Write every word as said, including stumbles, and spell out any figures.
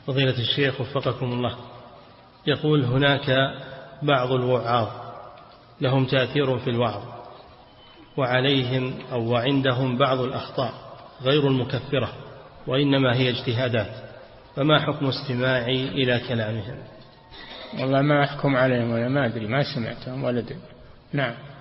فضيلة الشيخ وفقكم الله، يقول هناك بعض الوعاظ لهم تأثير في الوعظ وعليهم أو وعندهم بعض الأخطاء غير المكفرة وإنما هي اجتهادات، فما حكم استماعي إلى كلامهم؟ والله ما أحكم عليهم ولا ما أدري، ما سمعتهم ولا أدري. نعم.